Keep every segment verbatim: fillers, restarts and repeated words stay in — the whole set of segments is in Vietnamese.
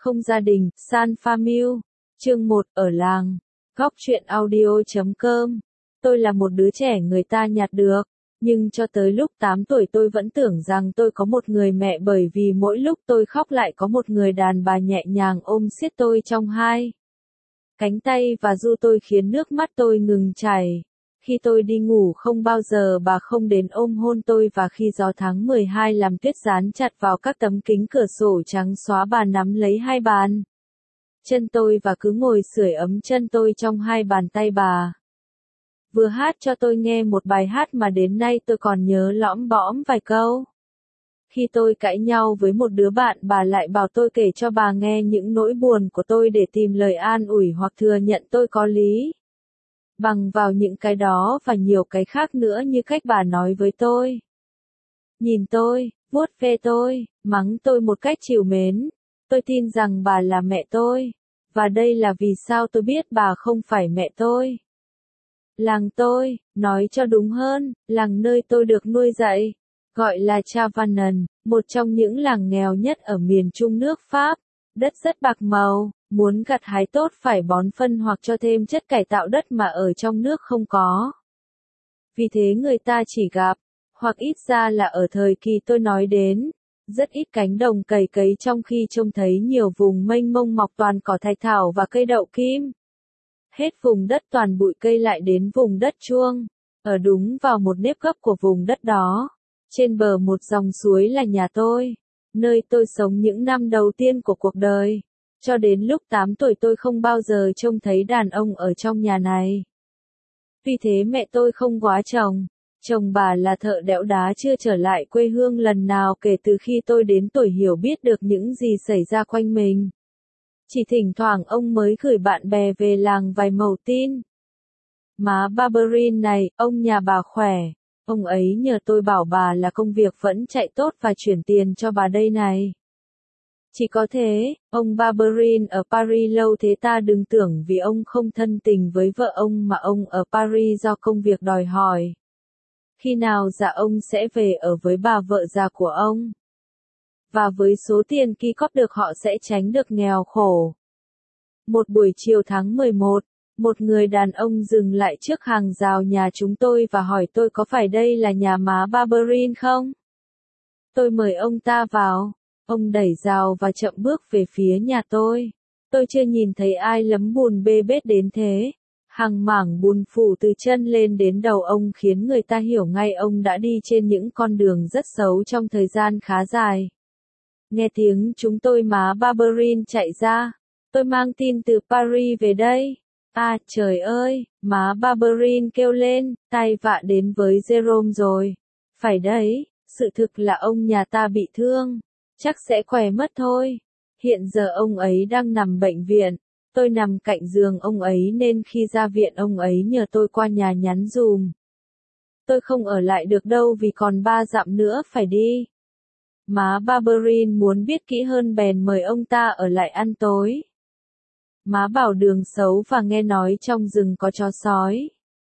không gia đình, San Famille. Chương một, ở làng. Góc truyện audio chấm com. Tôi là một đứa trẻ người ta nhặt được, nhưng cho tới lúc tám tuổi tôi vẫn tưởng rằng tôi có một người mẹ, bởi vì mỗi lúc tôi khóc lại có một người đàn bà nhẹ nhàng ôm siết tôi trong hai cánh tay và ru tôi khiến nước mắt tôi ngừng chảy. Khi tôi đi ngủ không bao giờ bà không đến ôm hôn tôi, và khi gió tháng mười hai làm tuyết dán chặt vào các tấm kính cửa sổ trắng xóa, bà nắm lấy hai bàn chân tôi và cứ ngồi sưởi ấm chân tôi trong hai bàn tay bà. Vừa hát cho tôi nghe một bài hát mà đến nay tôi còn nhớ lõm bõm vài câu. Khi tôi cãi nhau với một đứa bạn, bà lại bảo tôi kể cho bà nghe những nỗi buồn của tôi để tìm lời an ủi hoặc thừa nhận tôi có lý. Bằng vào những cái đó và nhiều cái khác nữa như cách bà nói với tôi. Nhìn tôi, vuốt ve tôi, mắng tôi một cách trìu mến. Tôi tin rằng bà là mẹ tôi. Và đây là vì sao tôi biết bà không phải mẹ tôi. Làng tôi, nói cho đúng hơn, làng nơi tôi được nuôi dạy, gọi là Chavannes, một trong những làng nghèo nhất ở miền trung nước Pháp. Đất rất bạc màu, muốn gặt hái tốt phải bón phân hoặc cho thêm chất cải tạo đất mà ở trong nước không có. Vì thế người ta chỉ gặp, hoặc ít ra là ở thời kỳ tôi nói đến, rất ít cánh đồng cày cấy, trong khi trông thấy nhiều vùng mênh mông mọc toàn cỏ thạch thảo và cây đậu kim. Hết vùng đất toàn bụi cây lại đến vùng đất chuông, ở đúng vào một nếp gấp của vùng đất đó. Trên bờ một dòng suối là nhà tôi, nơi tôi sống những năm đầu tiên của cuộc đời. Cho đến lúc tám tuổi tôi không bao giờ trông thấy đàn ông ở trong nhà này. Vì thế mẹ tôi không góa chồng. Chồng bà là thợ đẽo đá, chưa trở lại quê hương lần nào kể từ khi tôi đến tuổi hiểu biết được những gì xảy ra quanh mình. Chỉ thỉnh thoảng ông mới gửi bạn bè về làng vài mẩu tin. Má Barberine này, ông nhà bà khỏe. Ông ấy nhờ tôi bảo bà là công việc vẫn chạy tốt và chuyển tiền cho bà đây này. Chỉ có thế, ông Barberine ở Paris lâu thế ta đừng tưởng vì ông không thân tình với vợ ông mà ông ở Paris do công việc đòi hỏi. Khi nào dạ ông sẽ về ở với bà vợ già của ông. Và với số tiền ki cóp được họ sẽ tránh được nghèo khổ. Một buổi chiều tháng mười một, một người đàn ông dừng lại trước hàng rào nhà chúng tôi và hỏi tôi có phải đây là nhà má Barberine không? Tôi mời ông ta vào. Ông đẩy rào và chậm bước về phía nhà tôi. Tôi chưa nhìn thấy ai lấm bùn bê bết đến thế. Hàng mảng bùn phủ từ chân lên đến đầu ông khiến người ta hiểu ngay ông đã đi trên những con đường rất xấu trong thời gian khá dài. Nghe tiếng chúng tôi, má Barberine chạy ra. Tôi mang tin từ Paris về đây. À trời ơi, má Barberine kêu lên, tai vạ đến với Jerome rồi. Phải đấy, sự thực là ông nhà ta bị thương. Chắc sẽ khỏe mất thôi. Hiện giờ ông ấy đang nằm bệnh viện. Tôi nằm cạnh giường ông ấy nên khi ra viện ông ấy nhờ tôi qua nhà nhắn dùm. Tôi không ở lại được đâu vì còn ba dặm nữa phải đi. Má Barberine muốn biết kỹ hơn bèn mời ông ta ở lại ăn tối. Má bảo đường xấu và nghe nói trong rừng có chó sói.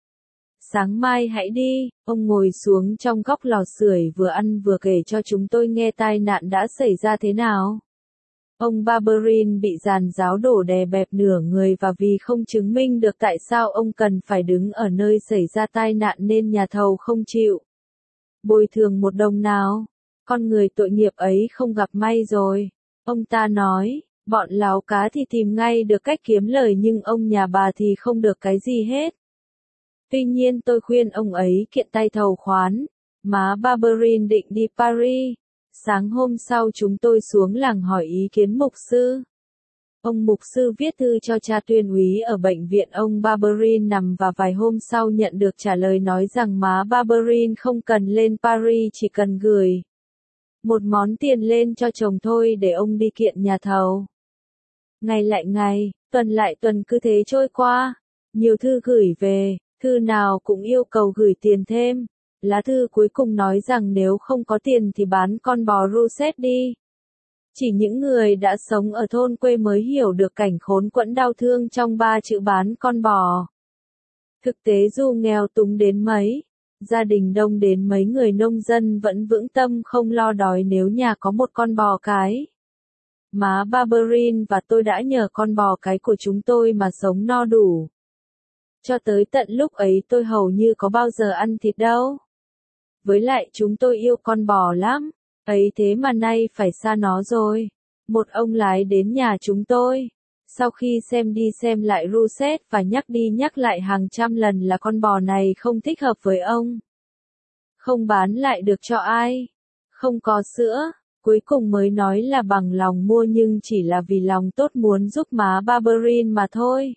Sáng mai hãy đi. Ông ngồi xuống trong góc lò sưởi vừa ăn vừa kể cho chúng tôi nghe tai nạn đã xảy ra thế nào. Ông Barberine bị giàn giáo đổ đè bẹp nửa người, và vì không chứng minh được tại sao ông cần phải đứng ở nơi xảy ra tai nạn nên nhà thầu không chịu bồi thường một đồng nào. Con người tội nghiệp ấy không gặp may rồi. Ông ta nói, bọn láo cá thì tìm ngay được cách kiếm lời nhưng ông nhà bà thì không được cái gì hết. Tuy nhiên tôi khuyên ông ấy kiện tay thầu khoán. Má Barberine định đi Paris. Sáng hôm sau chúng tôi xuống làng hỏi ý kiến mục sư. Ông mục sư viết thư cho cha tuyên úy ở bệnh viện ông Barberine nằm, và vài hôm sau nhận được trả lời nói rằng má Barberine không cần lên Paris, chỉ cần gửi một món tiền lên cho chồng thôi để ông đi kiện nhà thầu. Ngày lại ngày, tuần lại tuần, cứ thế trôi qua. Nhiều thư gửi về, thư nào cũng yêu cầu gửi tiền thêm. Lá thư cuối cùng nói rằng nếu không có tiền thì bán con bò Roussette đi. Chỉ những người đã sống ở thôn quê mới hiểu được cảnh khốn quẫn đau thương trong ba chữ bán con bò. Thực tế dù nghèo túng đến mấy, gia đình đông đến mấy, người nông dân vẫn vững tâm không lo đói nếu nhà có một con bò cái. má Barberin và tôi đã nhờ con bò cái của chúng tôi mà sống no đủ. Cho tới tận lúc ấy tôi hầu như có bao giờ ăn thịt đâu. Với lại chúng tôi yêu con bò lắm, ấy thế mà nay phải xa nó rồi. Một ông lái đến nhà chúng tôi. Sau khi xem đi xem lại Ruset và nhắc đi nhắc lại hàng trăm lần là con bò này không thích hợp với ông. Không bán lại được cho ai. Không có sữa. Cuối cùng mới nói là bằng lòng mua nhưng chỉ là vì lòng tốt muốn giúp má Barberin mà thôi.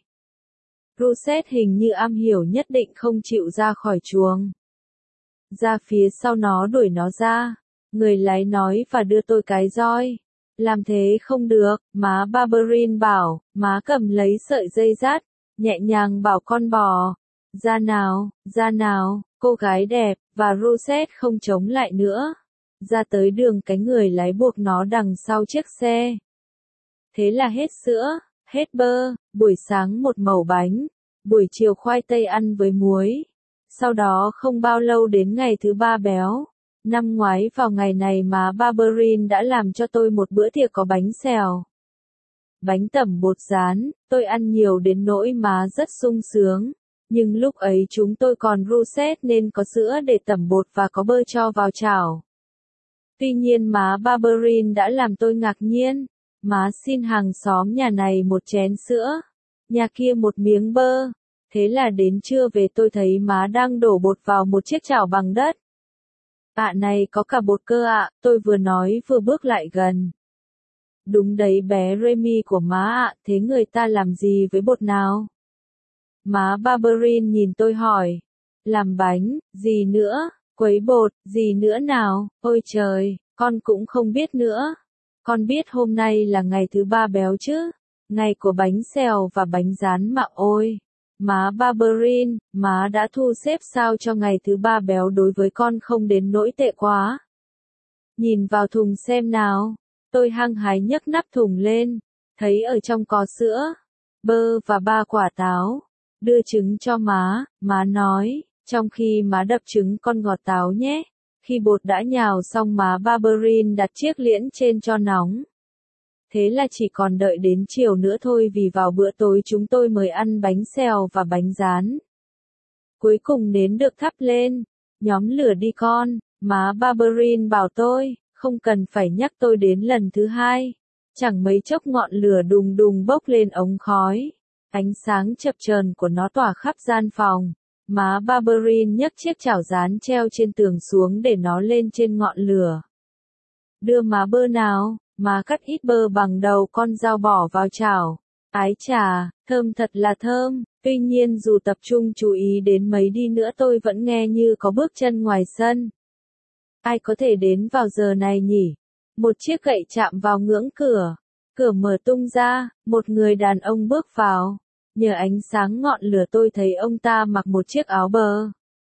Ruset hình như am hiểu nhất định không chịu ra khỏi chuồng. Ra phía sau nó đuổi nó ra. Người lái nói và đưa tôi cái roi. Làm thế không được, má Barberin bảo, má cầm lấy sợi dây dắt, nhẹ nhàng bảo con bò. Ra nào, ra nào, cô gái đẹp, và Ruset không chống lại nữa. Ra tới đường cái người lái buộc nó đằng sau chiếc xe. Thế là hết sữa, hết bơ, buổi sáng một mẩu bánh, buổi chiều khoai tây ăn với muối. Sau đó không bao lâu đến ngày thứ ba béo. Năm ngoái vào ngày này má Barberin đã làm cho tôi một bữa tiệc có bánh xèo. Bánh tẩm bột rán, tôi ăn nhiều đến nỗi má rất sung sướng. Nhưng lúc ấy chúng tôi còn Ruset nên có sữa để tẩm bột và có bơ cho vào chảo. Tuy nhiên má Barberin đã làm tôi ngạc nhiên. Má xin hàng xóm nhà này một chén sữa, nhà kia một miếng bơ. Thế là đến trưa về tôi thấy má đang đổ bột vào một chiếc chảo bằng đất. À này có cả bột cơ ạ, à, tôi vừa nói vừa bước lại gần. Đúng đấy bé Remy của má ạ, à, thế người ta làm gì với bột nào? Má Barberin nhìn tôi hỏi. Làm bánh, gì nữa, quấy bột, gì nữa nào, ôi trời, con cũng không biết nữa. Con biết hôm nay là ngày thứ ba béo chứ, ngày của bánh xèo và bánh rán mà ôi. Má Barberin, má đã thu xếp sao cho ngày thứ ba béo đối với con không đến nỗi tệ quá. Nhìn vào thùng xem nào, tôi hăng hái nhấc nắp thùng lên, thấy ở trong có sữa, bơ và ba quả táo. Đưa trứng cho má, má nói, trong khi má đập trứng con gọt táo nhé. Khi bột đã nhào xong má Barberin đặt chiếc liễn trên cho nóng. Thế là chỉ còn đợi đến chiều nữa thôi vì vào bữa tối chúng tôi mới ăn bánh xèo và bánh rán. Cuối cùng nến được thắp lên, nhóm lửa đi con, má Barberin bảo tôi, không cần phải nhắc tôi đến lần thứ hai. Chẳng mấy chốc ngọn lửa đùng đùng bốc lên ống khói. Ánh sáng chập chờn của nó tỏa khắp gian phòng. Má Barberin nhấc chiếc chảo rán treo trên tường xuống để nó lên trên ngọn lửa. Đưa má bơ nào, má cắt ít bơ bằng đầu con dao bỏ vào chảo. Ái chà, thơm thật là thơm, tuy nhiên dù tập trung chú ý đến mấy đi nữa tôi vẫn nghe như có bước chân ngoài sân. Ai có thể đến vào giờ này nhỉ? Một chiếc gậy chạm vào ngưỡng cửa. Cửa mở tung ra, một người đàn ông bước vào. Nhờ ánh sáng ngọn lửa tôi thấy ông ta mặc một chiếc áo bờ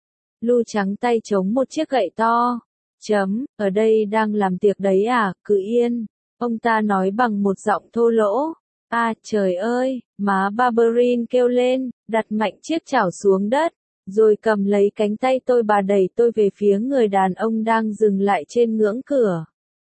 lu trắng tay chống một chiếc gậy to. Chấm, ở đây đang làm tiệc đấy à, cứ yên. Ông ta nói bằng một giọng thô lỗ. À trời ơi, má Barberin kêu lên, đặt mạnh chiếc chảo xuống đất, rồi cầm lấy cánh tay tôi bà đẩy tôi về phía người đàn ông đang dừng lại trên ngưỡng cửa.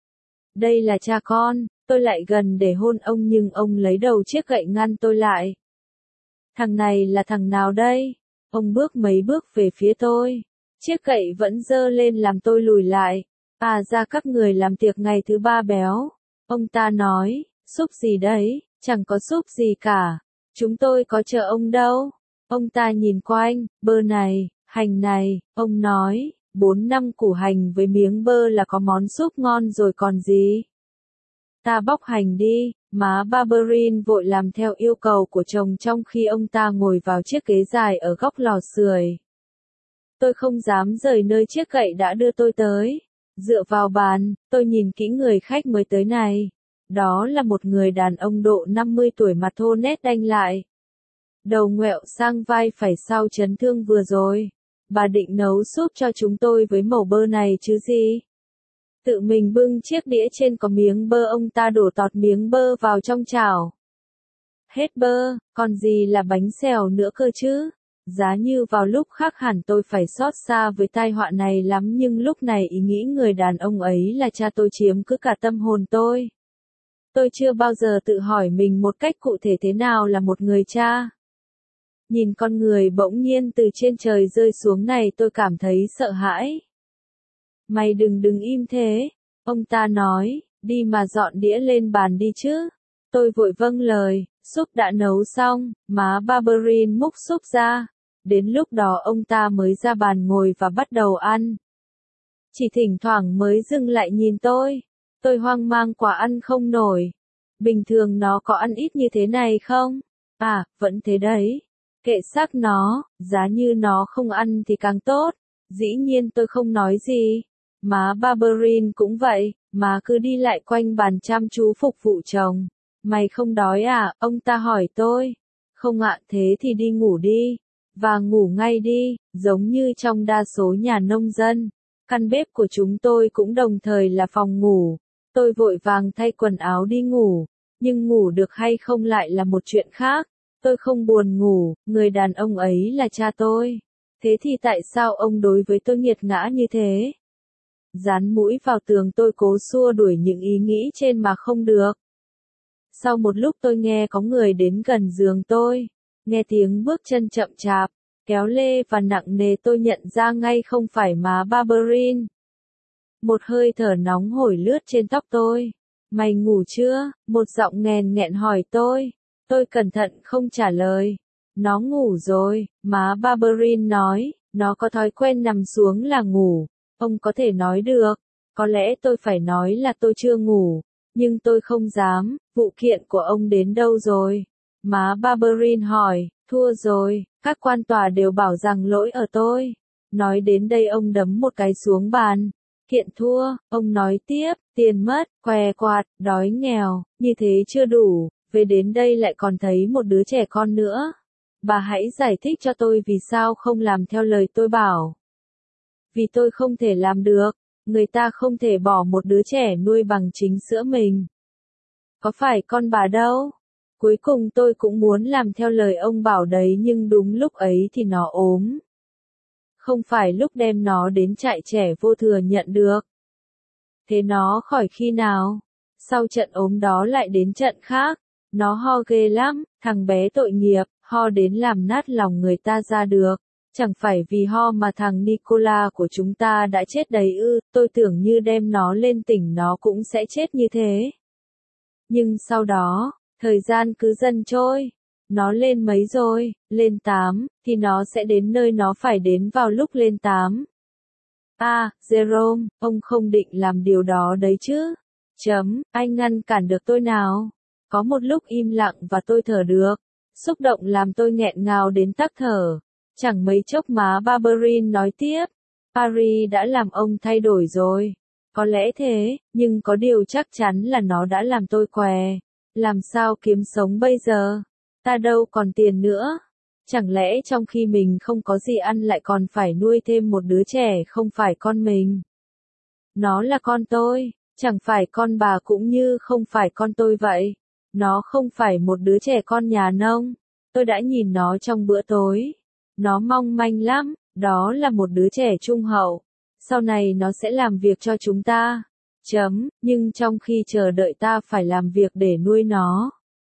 Đây là cha con, tôi lại gần để hôn ông nhưng ông lấy đầu chiếc gậy ngăn tôi lại. Thằng này là thằng nào đây? Ông bước mấy bước về phía tôi. Chiếc gậy vẫn giơ lên làm tôi lùi lại. À ra các người làm tiệc ngày thứ ba béo. Ông ta nói, súp gì đấy, chẳng có súp gì cả. Chúng tôi có chờ ông đâu. Ông ta nhìn quanh, bơ này, hành này, ông nói, bốn năm củ hành với miếng bơ là có món súp ngon rồi còn gì. Ta bóc hành đi, má Barberin vội làm theo yêu cầu của chồng trong khi ông ta ngồi vào chiếc ghế dài ở góc lò sưởi. Tôi không dám rời nơi chiếc gậy đã đưa tôi tới. Dựa vào bàn, tôi nhìn kỹ người khách mới tới này. Đó là một người đàn ông độ năm mươi tuổi mặt thô nét đanh lại. Đầu ngoẹo sang vai phải sau chấn thương vừa rồi. Bà định nấu súp cho chúng tôi với mẩu bơ này chứ gì. Tự mình bưng chiếc đĩa trên có miếng bơ ông ta đổ tọt miếng bơ vào trong chảo. Hết bơ, còn gì là bánh xèo nữa cơ chứ. Giá như vào lúc khác hẳn tôi phải xót xa với tai họa này lắm nhưng lúc này ý nghĩ người đàn ông ấy là cha tôi chiếm cứ cả tâm hồn tôi. Tôi chưa bao giờ tự hỏi mình một cách cụ thể thế nào là một người cha. Nhìn con người bỗng nhiên từ trên trời rơi xuống này tôi cảm thấy sợ hãi. Mày đừng đừng im thế, ông ta nói, đi mà dọn đĩa lên bàn đi chứ. Tôi vội vâng lời, súp đã nấu xong, má Barberin múc súp ra. Đến lúc đó ông ta mới ra bàn ngồi và bắt đầu ăn. Chỉ thỉnh thoảng mới dừng lại nhìn tôi. Tôi hoang mang quá ăn không nổi. Bình thường nó có ăn ít như thế này không? À, vẫn thế đấy. Kệ xác nó, giá như nó không ăn thì càng tốt. Dĩ nhiên tôi không nói gì. Má Barberin cũng vậy, má cứ đi lại quanh bàn chăm chú phục vụ chồng. Mày không đói à? Ông ta hỏi tôi. Không ạ, thế thì đi ngủ đi. Và ngủ ngay đi, giống như trong đa số nhà nông dân. Căn bếp của chúng tôi cũng đồng thời là phòng ngủ. Tôi vội vàng thay quần áo đi ngủ. Nhưng ngủ được hay không lại là một chuyện khác. Tôi không buồn ngủ, người đàn ông ấy là cha tôi. Thế thì tại sao ông đối với tôi nghiệt ngã như thế? Dán mũi vào tường tôi cố xua đuổi những ý nghĩ trên mà không được. Sau một lúc tôi nghe có người đến gần giường tôi. Nghe tiếng bước chân chậm chạp, kéo lê và nặng nề tôi nhận ra ngay không phải má Barberin. Một hơi thở nóng hổi lướt trên tóc tôi. Mày ngủ chưa? Một giọng nghèn nghẹn hỏi tôi. Tôi cẩn thận không trả lời. Nó ngủ rồi, má Barberin nói, nó có thói quen nằm xuống là ngủ. Ông có thể nói được, có lẽ tôi phải nói là tôi chưa ngủ, nhưng tôi không dám. Vụ kiện của ông đến đâu rồi? Má Barberin hỏi, thua rồi, các quan tòa đều bảo rằng lỗi ở tôi. Nói đến đây ông đấm một cái xuống bàn. Kiện thua, ông nói tiếp, tiền mất, què quạt, đói nghèo, như thế chưa đủ, về đến đây lại còn thấy một đứa trẻ con nữa. Bà hãy giải thích cho tôi vì sao không làm theo lời tôi bảo. Vì tôi không thể làm được, người ta không thể bỏ một đứa trẻ nuôi bằng chính sữa mình. Có phải con bà đâu? Cuối cùng tôi cũng muốn làm theo lời ông bảo đấy nhưng đúng lúc ấy thì nó ốm. Không phải lúc đem nó đến trại trẻ vô thừa nhận được. Thế nó khỏi khi nào? Sau trận ốm đó lại đến trận khác. Nó ho ghê lắm, thằng bé tội nghiệp, ho đến làm nát lòng người ta ra được. Chẳng phải vì ho mà thằng Nicola của chúng ta đã chết đấy ư, tôi tưởng như đem nó lên tỉnh nó cũng sẽ chết như thế. Nhưng sau đó, thời gian cứ dần trôi. Nó lên mấy rồi, lên tám, thì nó sẽ đến nơi nó phải đến vào lúc lên tám. À, Jerome, ông không định làm điều đó đấy chứ? Chấm, anh ngăn cản được tôi nào? Có một lúc im lặng và tôi thở được. Xúc động làm tôi nghẹn ngào đến tắc thở. Chẳng mấy chốc má Barberin nói tiếp. Paris đã làm ông thay đổi rồi. Có lẽ thế, nhưng có điều chắc chắn là nó đã làm tôi què. Làm sao kiếm sống bây giờ? Ta đâu còn tiền nữa. Chẳng lẽ trong khi mình không có gì ăn lại còn phải nuôi thêm một đứa trẻ không phải con mình? Nó là con tôi, chẳng phải con bà cũng như không phải con tôi vậy. Nó không phải một đứa trẻ con nhà nông. Tôi đã nhìn nó trong bữa tối. Nó mong manh lắm, đó là một đứa trẻ trung hậu. Sau này nó sẽ làm việc cho chúng ta. Chấm, nhưng trong khi chờ đợi ta phải làm việc để nuôi nó.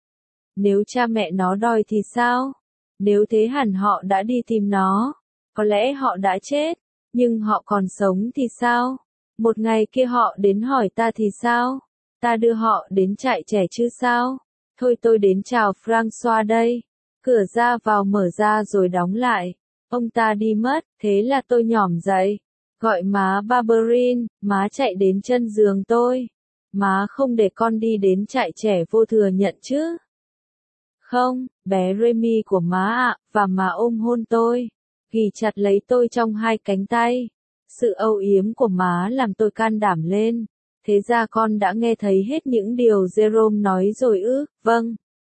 Nếu cha mẹ nó đòi thì sao? Nếu thế hẳn họ đã đi tìm nó. Có lẽ họ đã chết, nhưng họ còn sống thì sao? Một ngày kia họ đến hỏi ta thì sao? Ta đưa họ đến trại trẻ chứ sao? Thôi tôi đến chào François đây. Cửa ra vào mở ra rồi đóng lại. Ông ta đi mất, thế là tôi nhỏm dậy. Gọi má Barberin, má chạy đến chân giường tôi. Má không để con đi đến trại trẻ vô thừa nhận chứ? Không, bé Remy của má ạ, và má ôm hôn tôi. Ghì chặt lấy tôi trong hai cánh tay. Sự âu yếm của má làm tôi can đảm lên. Thế ra con đã nghe thấy hết những điều Jerome nói rồi ư? Vâng.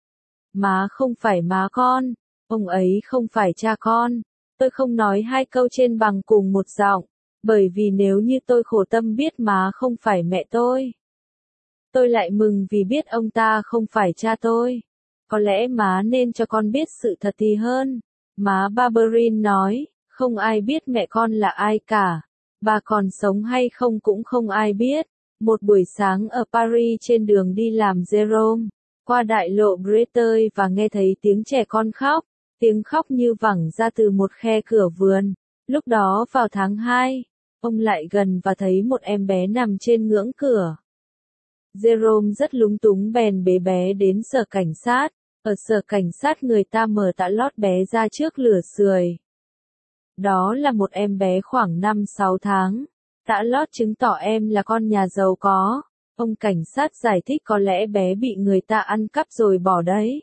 Má không phải má con. Ông ấy không phải cha con. Tôi không nói hai câu trên bằng cùng một giọng. Bởi vì nếu như tôi khổ tâm biết má không phải mẹ tôi. Tôi lại mừng vì biết ông ta không phải cha tôi. Có lẽ má nên cho con biết sự thật thì hơn. Má Barberin nói, không ai biết mẹ con là ai cả. Bà còn sống hay không cũng không ai biết. Một buổi sáng ở Paris trên đường đi làm Jerome, qua đại lộ Breteuil và nghe thấy tiếng trẻ con khóc, tiếng khóc như vẳng ra từ một khe cửa vườn. Lúc đó vào tháng hai, ông lại gần và thấy một em bé nằm trên ngưỡng cửa. Jerome rất lúng túng bèn bế bé đến sở cảnh sát. Ở sở cảnh sát người ta mở tã lót bé ra trước lửa sưởi. Đó là một em bé khoảng năm sáu tháng. Tã lót chứng tỏ em là con nhà giàu có. Ông cảnh sát giải thích có lẽ bé bị người ta ăn cắp rồi bỏ đấy.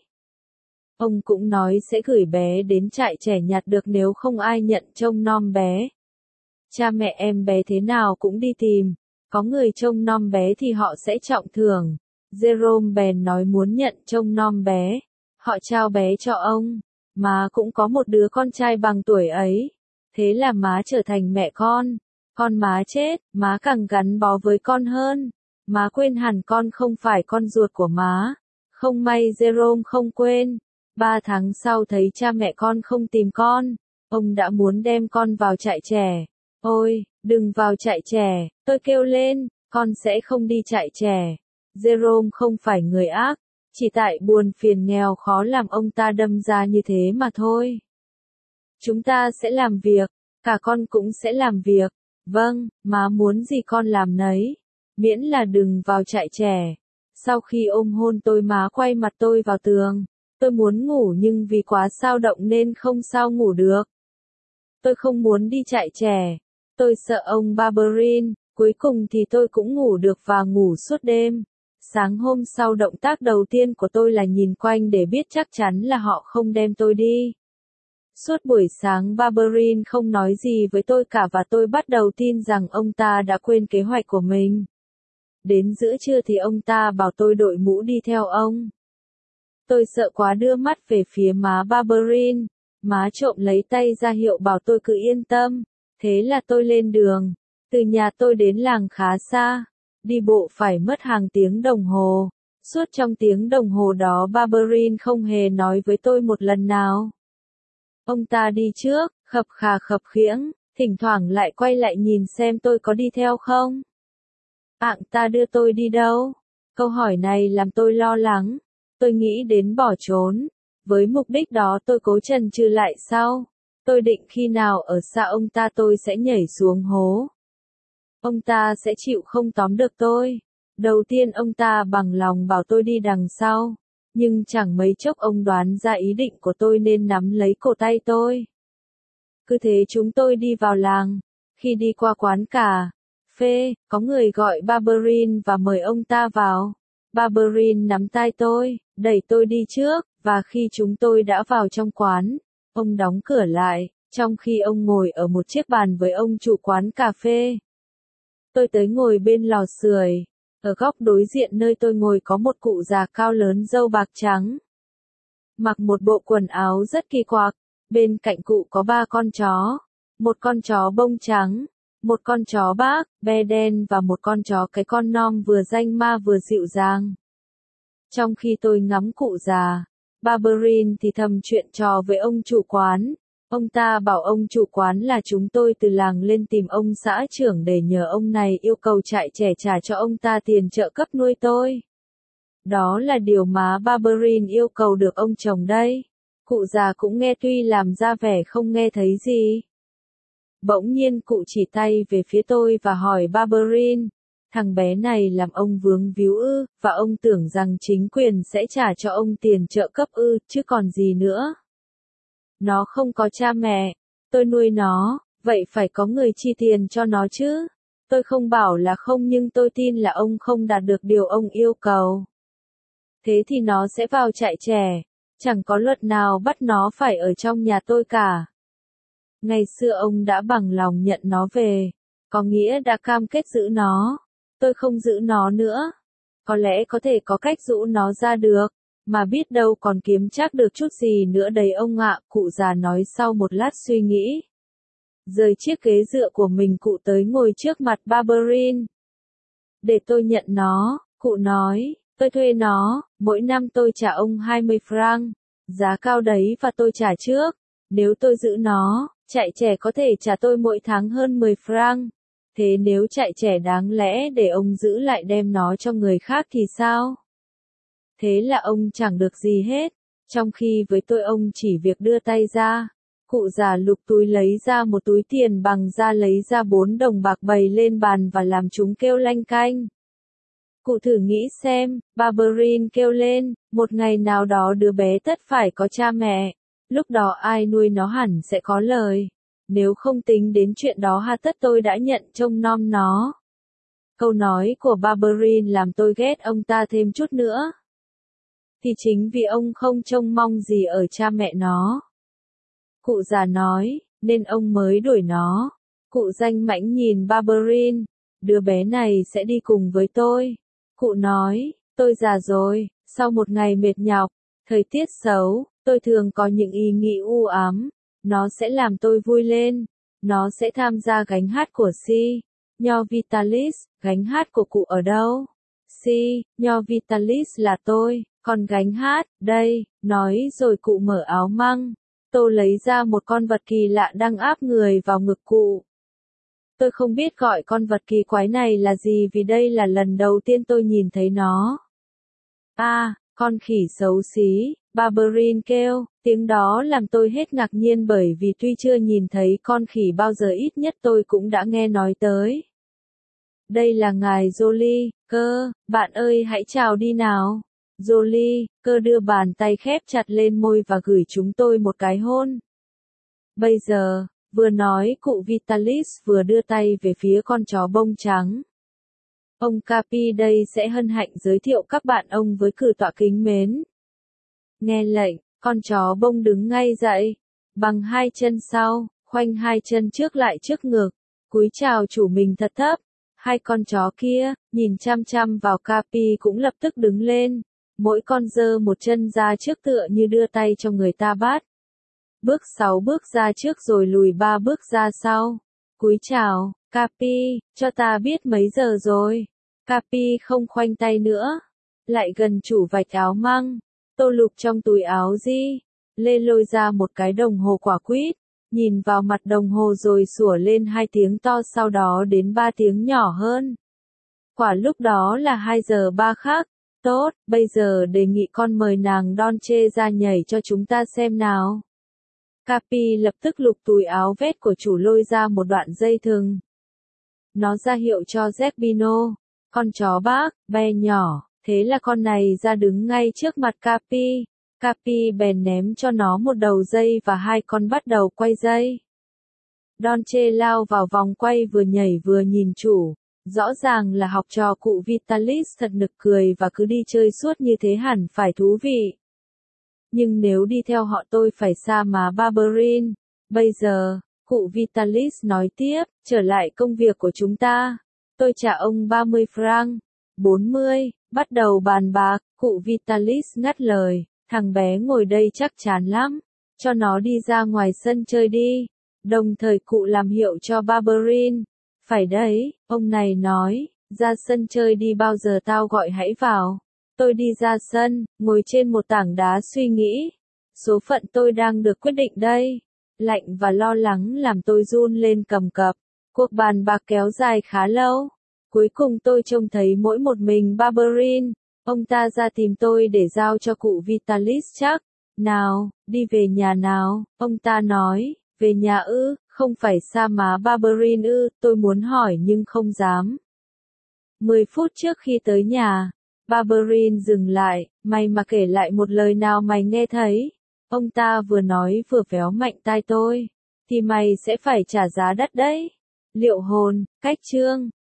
Ông cũng nói sẽ gửi bé đến trại trẻ nhặt được nếu không ai nhận trông nom bé. Cha mẹ em bé thế nào cũng đi tìm. Có người trông nom bé thì họ sẽ trọng thưởng. Jerome bèn nói muốn nhận trông nom bé. Họ trao bé cho ông. Má cũng có một đứa con trai bằng tuổi ấy. Thế là má trở thành mẹ con. Con má chết, má càng gắn bó với con hơn. Má quên hẳn con không phải con ruột của má. Không may Jerome không quên. Ba tháng sau thấy cha mẹ con không tìm con. Ông đã muốn đem con vào trại trẻ. Ôi, đừng vào trại trẻ, tôi kêu lên, con sẽ không đi trại trẻ. Jerome không phải người ác, chỉ tại buồn phiền nghèo khó làm ông ta đâm ra như thế mà thôi. Chúng ta sẽ làm việc, cả con cũng sẽ làm việc. Vâng, má muốn gì con làm nấy, miễn là đừng vào trại trẻ. Sau khi ôm hôn tôi má quay mặt tôi vào tường. Tôi muốn ngủ nhưng vì quá sao động nên không sao ngủ được. Tôi không muốn đi trại trẻ. Tôi sợ ông Barberin, cuối cùng thì tôi cũng ngủ được và ngủ suốt đêm. Sáng hôm sau động tác đầu tiên của tôi là nhìn quanh để biết chắc chắn là họ không đem tôi đi. Suốt buổi sáng Barberin không nói gì với tôi cả và tôi bắt đầu tin rằng ông ta đã quên kế hoạch của mình. Đến giữa trưa thì ông ta bảo tôi đội mũ đi theo ông. Tôi sợ quá đưa mắt về phía má Barberin. Má trộm lấy tay ra hiệu bảo tôi cứ yên tâm. Thế là tôi lên đường. Từ nhà tôi đến làng khá xa. Đi bộ phải mất hàng tiếng đồng hồ. Suốt trong tiếng đồng hồ đó Barberin không hề nói với tôi một lần nào. Ông ta đi trước, khập khà khập khiễng, thỉnh thoảng lại quay lại nhìn xem tôi có đi theo không. Ạng ta đưa tôi đi đâu? Câu hỏi này làm tôi lo lắng. Tôi nghĩ đến bỏ trốn. Với mục đích đó tôi cố chần chừ lại sau. Tôi định khi nào ở xa ông ta tôi sẽ nhảy xuống hố. Ông ta sẽ chịu không tóm được tôi. Đầu tiên ông ta bằng lòng bảo tôi đi đằng sau. Nhưng chẳng mấy chốc ông đoán ra ý định của tôi nên nắm lấy cổ tay tôi. Cứ thế chúng tôi đi vào làng. Khi đi qua quán cà phê, có người gọi Barberin và mời ông ta vào. Barberin nắm tay tôi, đẩy tôi đi trước, và khi chúng tôi đã vào trong quán, ông đóng cửa lại, trong khi ông ngồi ở một chiếc bàn với ông chủ quán cà phê. Tôi tới ngồi bên lò sưởi. Ở góc đối diện nơi tôi ngồi có một cụ già cao lớn râu bạc trắng. Mặc một bộ quần áo rất kỳ quặc. Bên cạnh cụ có ba con chó. Một con chó bông trắng, một con chó bác, be đen và một con chó cái con non vừa danh ma vừa dịu dàng. Trong khi tôi ngắm cụ già, Barberin thì thầm chuyện trò với ông chủ quán. Ông ta bảo ông chủ quán là chúng tôi từ làng lên tìm ông xã trưởng để nhờ ông này yêu cầu trại trẻ trả cho ông ta tiền trợ cấp nuôi tôi. Đó là điều má Barberin yêu cầu được ông chồng đây. Cụ già cũng nghe tuy làm ra vẻ không nghe thấy gì. Bỗng nhiên cụ chỉ tay về phía tôi và hỏi Barberin, thằng bé này làm ông vướng víu ư, và ông tưởng rằng chính quyền sẽ trả cho ông tiền trợ cấp ư, chứ còn gì nữa. Nó không có cha mẹ, tôi nuôi nó, vậy phải có người chi tiền cho nó chứ. Tôi không bảo là không nhưng tôi tin là ông không đạt được điều ông yêu cầu. Thế thì nó sẽ vào trại trẻ, chẳng có luật nào bắt nó phải ở trong nhà tôi cả. Ngày xưa ông đã bằng lòng nhận nó về, có nghĩa đã cam kết giữ nó. Tôi không giữ nó nữa. Có lẽ có thể có cách dụ nó ra được, mà biết đâu còn kiếm chắc được chút gì nữa đấy ông ạ, cụ già nói sau một lát suy nghĩ. Rời chiếc ghế dựa của mình cụ tới ngồi trước mặt Barberin. Để tôi nhận nó, cụ nói, tôi thuê nó, mỗi năm tôi trả ông hai mươi franc, giá cao đấy và tôi trả trước. Nếu tôi giữ nó, trại trẻ có thể trả tôi mỗi tháng hơn mười franc. Thế nếu chạy trẻ đáng lẽ để ông giữ lại đem nó cho người khác thì sao? Thế là ông chẳng được gì hết, trong khi với tôi ông chỉ việc đưa tay ra. Cụ già lục túi lấy ra một túi tiền bằng da, lấy ra bốn đồng bạc bày lên bàn và làm chúng kêu lanh canh. Cụ thử nghĩ xem, Barberin kêu lên, một ngày nào đó đứa bé tất phải có cha mẹ, lúc đó ai nuôi nó hẳn sẽ có lời. Nếu không tính đến chuyện đó hà tất tôi đã nhận trông nom nó. Câu nói của Barberin làm tôi ghét ông ta thêm chút nữa. Thì chính vì ông không trông mong gì ở cha mẹ nó. Cụ già nói, nên ông mới đuổi nó. Cụ danh mãnh nhìn Barberin, đứa bé này sẽ đi cùng với tôi. Cụ nói, tôi già rồi, sau một ngày mệt nhọc, thời tiết xấu, tôi thường có những ý nghĩ u ám. Nó sẽ làm tôi vui lên. Nó sẽ tham gia gánh hát của Si, nho Vitalis. Gánh hát của cụ ở đâu? Si, nho Vitalis là tôi, còn gánh hát, đây, nói rồi cụ mở áo măng. Tôi lấy ra một con vật kỳ lạ đang áp người vào ngực cụ. Tôi không biết gọi con vật kỳ quái này là gì vì đây là lần đầu tiên tôi nhìn thấy nó. À, con khỉ xấu xí, Barberin kêu, tiếng đó làm tôi hết ngạc nhiên bởi vì tuy chưa nhìn thấy con khỉ bao giờ ít nhất tôi cũng đã nghe nói tới. Đây là ngài Jolie, cơ, bạn ơi hãy chào đi nào. Jolie, cơ đưa bàn tay khép chặt lên môi và gửi chúng tôi một cái hôn. Bây giờ, vừa nói cụ Vitalis vừa đưa tay về phía con chó bông trắng. Ông Capi đây sẽ hân hạnh giới thiệu các bạn ông với cử tọa kính mến. Nghe lệnh, con chó bông đứng ngay dậy, bằng hai chân sau, khoanh hai chân trước lại trước ngực, cúi chào chủ mình thật thấp. Hai con chó kia, nhìn chăm chăm vào Capi cũng lập tức đứng lên, mỗi con giơ một chân ra trước tựa như đưa tay cho người ta bắt. Bước sáu bước ra trước rồi lùi ba bước ra sau. Cúi chào, Capi, cho ta biết mấy giờ rồi. Capi không khoanh tay nữa. Lại gần chủ vạch áo măng. Tô lục trong túi áo Di. Lê lôi ra một cái đồng hồ quả quýt. Nhìn vào mặt đồng hồ rồi sủa lên hai tiếng to sau đó đến ba tiếng nhỏ hơn. Quả lúc đó là hai giờ ba khắc. Tốt, bây giờ đề nghị con mời nàng Dolce ra nhảy cho chúng ta xem nào. Capi lập tức lục túi áo vest của chủ lôi ra một đoạn dây thừng. Nó ra hiệu cho Zerbino, con chó bác, bé nhỏ, thế là con này ra đứng ngay trước mặt Capi. Capi bèn ném cho nó một đầu dây và hai con bắt đầu quay dây. Dolce lao vào vòng quay vừa nhảy vừa nhìn chủ. Rõ ràng là học trò cụ Vitalis thật nực cười và cứ đi chơi suốt như thế hẳn phải thú vị. Nhưng nếu đi theo họ tôi phải xa má Barberin. Bây giờ, cụ Vitalis nói tiếp, trở lại công việc của chúng ta. Tôi trả ông ba mươi franc. bốn mươi, bắt đầu bàn bạc, cụ Vitalis ngắt lời, thằng bé ngồi đây chắc chán lắm. Cho nó đi ra ngoài sân chơi đi. Đồng thời cụ làm hiệu cho Barberin. Phải đấy, ông này nói, ra sân chơi đi bao giờ tao gọi hãy vào. Tôi đi ra sân, ngồi trên một tảng đá suy nghĩ. Số phận tôi đang được quyết định đây. Lạnh và lo lắng làm tôi run lên cầm cập. Cuộc bàn bạc kéo dài khá lâu. Cuối cùng tôi trông thấy mỗi một mình Barberin. Ông ta ra tìm tôi để giao cho cụ Vitalis chắc. Nào, đi về nhà nào, ông ta nói, về nhà ư, không phải xa má Barberin ư, tôi muốn hỏi nhưng không dám. Mười phút trước khi tới nhà, Barberin dừng lại, mày mà kể lại một lời nào mày nghe thấy. Ông ta vừa nói vừa véo mạnh tai tôi. Thì mày sẽ phải trả giá đắt đấy. Liệu hồn, cách chương.